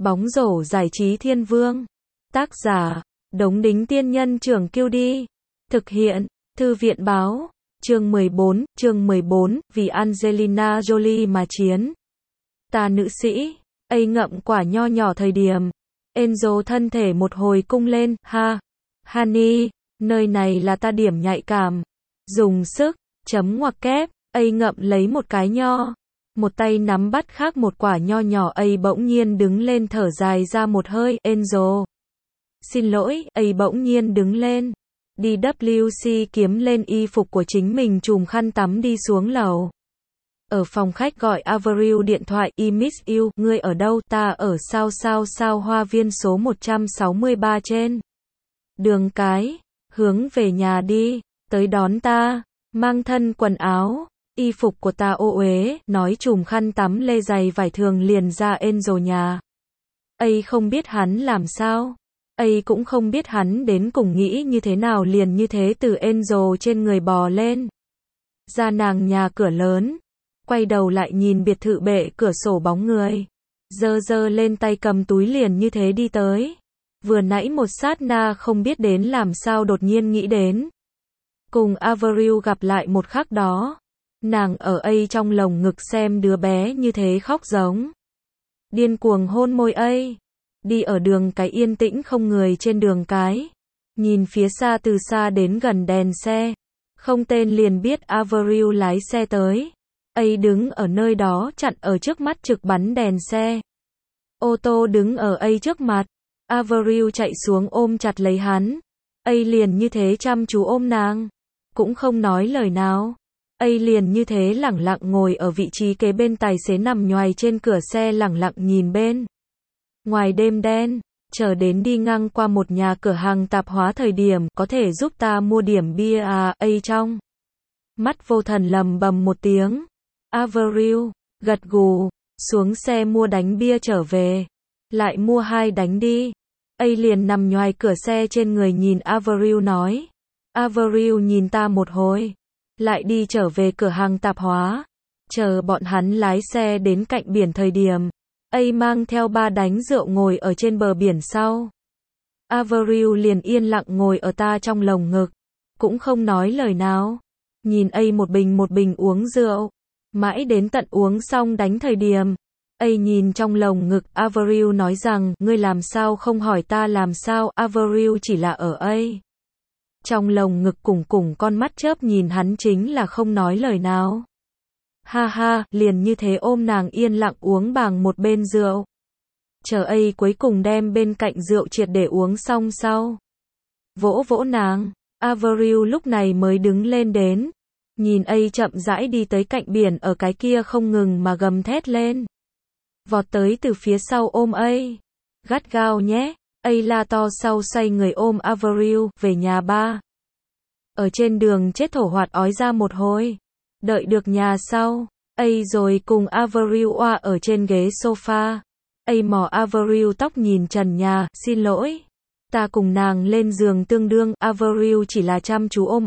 Bóng rổ giải trí thiên vương. Tác giả, Đống Đính Tiên Nhân Trưởng Kiêu Đi. Thực hiện, Thư viện Báo. Chương 14, vì Angelina Jolie mà chiến. Ta nữ sĩ, ngậm quả nho nhỏ thời điểm. Enzo thân thể một hồi cung lên, honey, nơi này là ta điểm nhạy cảm. Dùng sức, chấm ngoặc kép, ngậm lấy một cái nho. Một tay nắm bắt khác một quả nho nhỏ, bỗng nhiên đứng lên thở dài ra một hơi. Enzo, xin lỗi, bỗng nhiên đứng lên. Đi WC kiếm lên y phục của chính mình, chùm khăn tắm đi xuống lầu. Ở phòng khách gọi Avril điện thoại. I miss you, ngươi ở đâu? Ta ở sao hoa viên số 163 trên đường cái, hướng về nhà đi, tới đón ta, mang thân quần áo, y phục của ta ô uế, nói chùm khăn tắm lê giày vải thường liền ra Enzo nhà. Không biết hắn làm sao, cũng không biết hắn đến cùng nghĩ như thế nào, liền như thế từ Enzo trên người bò lên, ra nàng nhà cửa lớn, quay đầu lại nhìn biệt thự bệ cửa sổ bóng người, giơ lên tay cầm túi liền như thế đi tới. Vừa nãy một sát na không biết đến làm sao đột nhiên nghĩ đến cùng Avril gặp lại một khắc đó, nàng ở trong lồng ngực xem đứa bé như thế khóc giống điên cuồng hôn môi đi ở đường cái yên tĩnh không người trên đường cái, nhìn phía xa từ xa đến gần đèn xe, không tên liền biết Avril lái xe tới, đứng ở nơi đó chặn ở trước mắt trực bắn đèn xe. Ô tô đứng ở trước mặt, Avril chạy xuống ôm chặt lấy hắn, liền như thế chăm chú ôm nàng, cũng không nói lời nào. Liền như thế lẳng lặng ngồi ở vị trí kế bên, tài xế nằm nhoài trên cửa xe lẳng lặng nhìn bên ngoài đêm đen, chờ đến đi ngang qua một nhà cửa hàng tạp hóa thời điểm, có thể giúp ta mua điểm bia à? Trong mắt vô thần lầm bầm một tiếng. Avril gật gù, xuống xe mua đánh bia trở về, lại mua 2 đánh đi. Liền nằm nhoài cửa xe trên người nhìn Avril nói. Avril nhìn ta một hồi, lại đi trở về cửa hàng tạp hóa, chờ bọn hắn lái xe đến cạnh biển thời điểm, mang theo 3 đánh rượu ngồi ở trên bờ biển sau. Avril liền yên lặng ngồi ở ta trong lồng ngực, cũng không nói lời nào, nhìn một bình uống rượu, mãi đến tận uống xong đánh thời điểm, nhìn trong lồng ngực Avril nói rằng, ngươi làm sao không hỏi ta làm sao? Avril chỉ là ở trong lồng ngực cùng con mắt chớp nhìn hắn, chính là không nói lời nào. Liền như thế ôm nàng yên lặng uống bằng một bên rượu. Chờ cuối cùng đem bên cạnh rượu triệt để uống xong sau. Vỗ nàng, Avril lúc này mới đứng lên đến. Nhìn chậm rãi đi tới cạnh biển, ở cái kia không ngừng mà gầm thét lên. Vọt tới từ phía sau ôm gắt gao nhé. La to sau xoay người ôm Avril về nhà ba. Ở trên đường chết thổ hoạt ói ra một hồi. Đợi được nhà sau, rồi cùng Avril oa ở trên ghế sofa. Mò Avril tóc nhìn trần nhà, xin lỗi. Ta cùng nàng lên giường tương đương, Avril chỉ là chăm chú ôm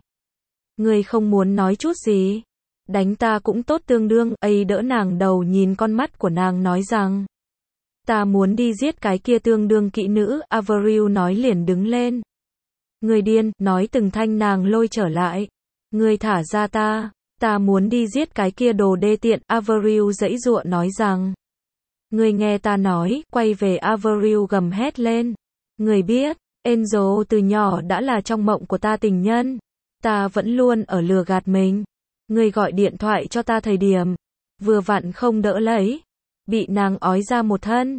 Ngươi không muốn nói chút gì? Đánh ta cũng tốt tương đương, đỡ nàng đầu nhìn con mắt của nàng nói rằng. Ta muốn đi giết cái kia tương đương kỹ nữ, Avril nói liền đứng lên. Ngươi điên, nói từng thanh nàng lôi trở lại. Ngươi thả ra ta muốn đi giết cái kia đồ đê tiện, Avril giãy giụa nói rằng. Ngươi nghe ta nói, quay về Avril gầm hét lên. Ngươi biết, Enzo từ nhỏ đã là trong mộng của ta tình nhân. Ta vẫn luôn ở lừa gạt mình. Ngươi gọi điện thoại cho ta thời điểm, vừa vặn không đỡ lấy. Bị nàng ói ra một thân.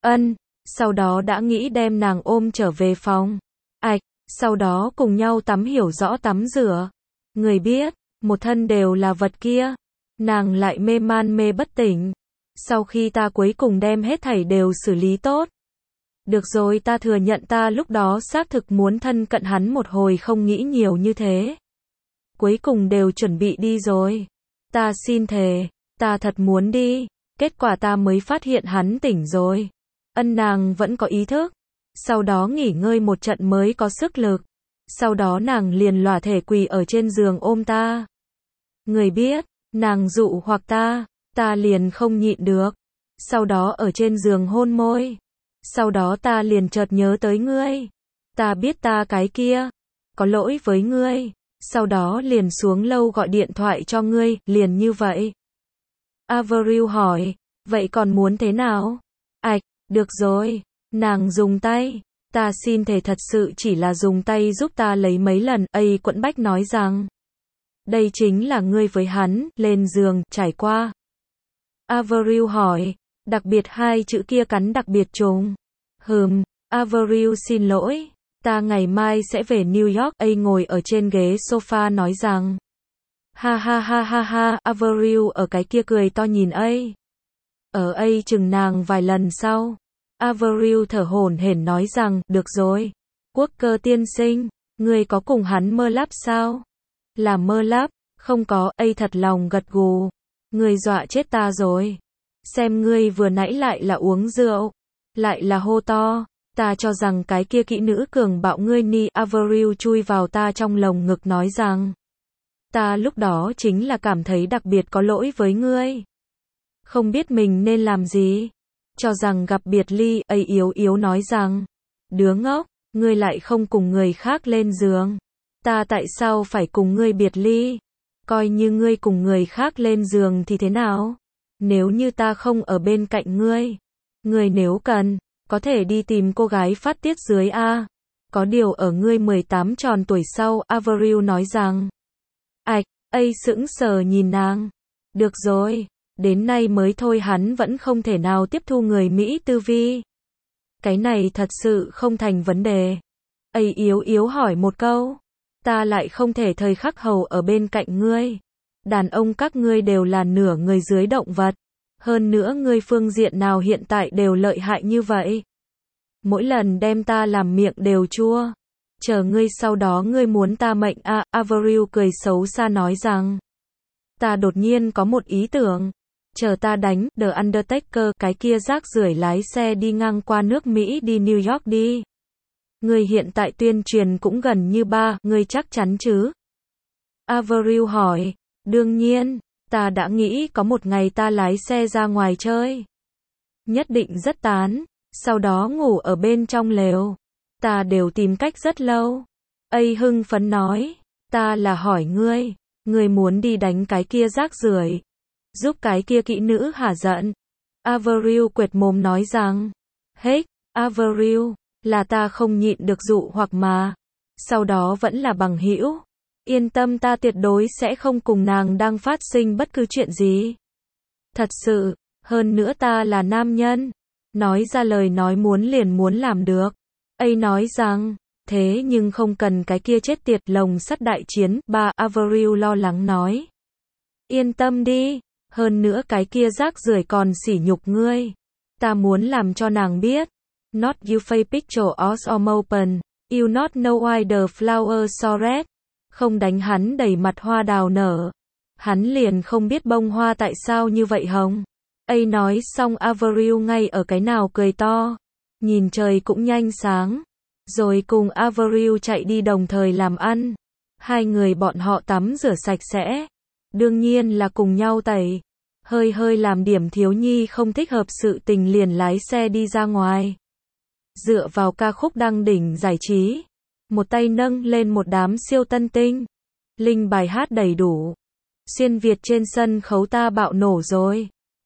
Sau đó đã nghĩ đem nàng ôm trở về phòng. Sau đó cùng nhau tắm, hiểu rõ tắm rửa. Người biết, một thân đều là vật kia. Nàng lại mê man mê bất tỉnh. Sau khi ta cuối cùng đem hết thảy đều xử lý tốt. Được rồi, ta thừa nhận ta lúc đó xác thực muốn thân cận hắn một hồi, không nghĩ nhiều như thế. Cuối cùng đều chuẩn bị đi rồi. Ta xin thề, ta thật muốn đi. Kết quả ta mới phát hiện hắn tỉnh rồi. Nàng vẫn có ý thức. Sau đó nghỉ ngơi một trận mới có sức lực. Sau đó nàng liền lòa thể quỳ ở trên giường ôm ta. Người biết, nàng dụ hoặc ta liền không nhịn được. sau đó ở trên giường hôn môi. Sau đó ta liền chợt nhớ tới ngươi. Ta biết ta cái kia, có lỗi với ngươi. Sau đó liền xuống lâu gọi điện thoại cho ngươi, liền như vậy. Avril hỏi, vậy còn muốn thế nào? Ảch, được rồi. Nàng dùng tay. Ta xin thề thật sự chỉ là dùng tay giúp ta lấy mấy lần. Quẫn bách nói rằng, đây chính là ngươi với hắn, lên giường, trải qua. Avril hỏi, đặc biệt hai chữ kia cắn đặc biệt trùng. Avril xin lỗi. Ta ngày mai sẽ về New York. Ngồi ở trên ghế sofa nói rằng, ha ha ha ha ha. Avril ở cái kia cười to nhìn ở chừng nàng vài lần sau. Avril thở hổn hển nói rằng, được rồi. Quốc cơ tiên sinh, ngươi có cùng hắn mơ láp sao? Là mơ láp, không có. Thật lòng gật gù. Ngươi dọa chết ta rồi. Xem ngươi vừa nãy lại là uống rượu, lại là hô to. Ta cho rằng cái kia kỹ nữ cường bạo ngươi ni. Avril chui vào ta trong lồng ngực nói rằng, ta lúc đó chính là cảm thấy đặc biệt có lỗi với ngươi. Không biết mình nên làm gì. Cho rằng gặp biệt ly. Yếu yếu nói rằng, đứa ngốc, ngươi lại không cùng người khác lên giường. Ta tại sao phải cùng ngươi biệt ly? Coi như ngươi cùng người khác lên giường thì thế nào? Nếu như ta không ở bên cạnh ngươi nếu cần, có thể đi tìm cô gái phát tiết dưới A. Có điều ở ngươi 18 tròn tuổi sau. Avril nói rằng, ạch, sững sờ nhìn nàng. Được rồi, đến nay mới thôi hắn vẫn không thể nào tiếp thu người Mỹ tư vi. Cái này thật sự không thành vấn đề. Yếu yếu hỏi một câu. Ta lại không thể thời khắc hầu ở bên cạnh ngươi. Đàn ông các ngươi đều là nửa người dưới động vật. Hơn nữa ngươi phương diện nào hiện tại đều lợi hại như vậy. Mỗi lần đem ta làm miệng đều chua. Chờ ngươi sau đó ngươi muốn ta mệnh à. Avril cười xấu xa nói rằng, ta đột nhiên có một ý tưởng. Chờ ta đánh The Undertaker cái kia rác rưởi lái xe đi ngang qua nước Mỹ đi New York đi. Ngươi hiện tại tuyên truyền cũng gần như ngươi chắc chắn chứ? Avril hỏi, đương nhiên, ta đã nghĩ có một ngày ta lái xe ra ngoài chơi. Nhất định rất tán, sau đó ngủ ở bên trong lều. Ta đều tìm cách rất lâu. Hưng phấn nói, ta là hỏi ngươi muốn đi đánh cái kia rác rưởi, giúp cái kia kỹ nữ hả giận. Avril quệt mồm nói rằng, Avril, là ta không nhịn được dụ hoặc mà. Sau đó vẫn là bằng hữu. Yên tâm ta tuyệt đối sẽ không cùng nàng đang phát sinh bất cứ chuyện gì. Thật sự, hơn nữa ta là nam nhân. Nói ra lời nói muốn liền muốn làm được. Nói rằng, thế nhưng không cần cái kia chết tiệt lồng sắt đại chiến. Avril lo lắng nói. Yên tâm đi, hơn nữa cái kia rác rưởi còn sỉ nhục ngươi. Ta muốn làm cho nàng biết. Not you fake picture us or open. You not know why the flower so red. Không đánh hắn đầy mặt hoa đào nở. Hắn liền không biết bông hoa tại sao như vậy hồng. Nói xong Avril ngay ở cái nào cười to. Nhìn trời cũng nhanh sáng. Rồi cùng Avril chạy đi đồng thời làm ăn. Hai người bọn họ tắm rửa sạch sẽ. Đương nhiên là cùng nhau tẩy. Hơi làm điểm thiếu nhi không thích hợp sự tình liền lái xe đi ra ngoài. Dựa vào ca khúc đăng đỉnh giải trí. Một tay nâng lên một đám siêu tân tinh. Linh bài hát đầy đủ. Xuyên Việt trên sân khấu ta bạo nổ rồi.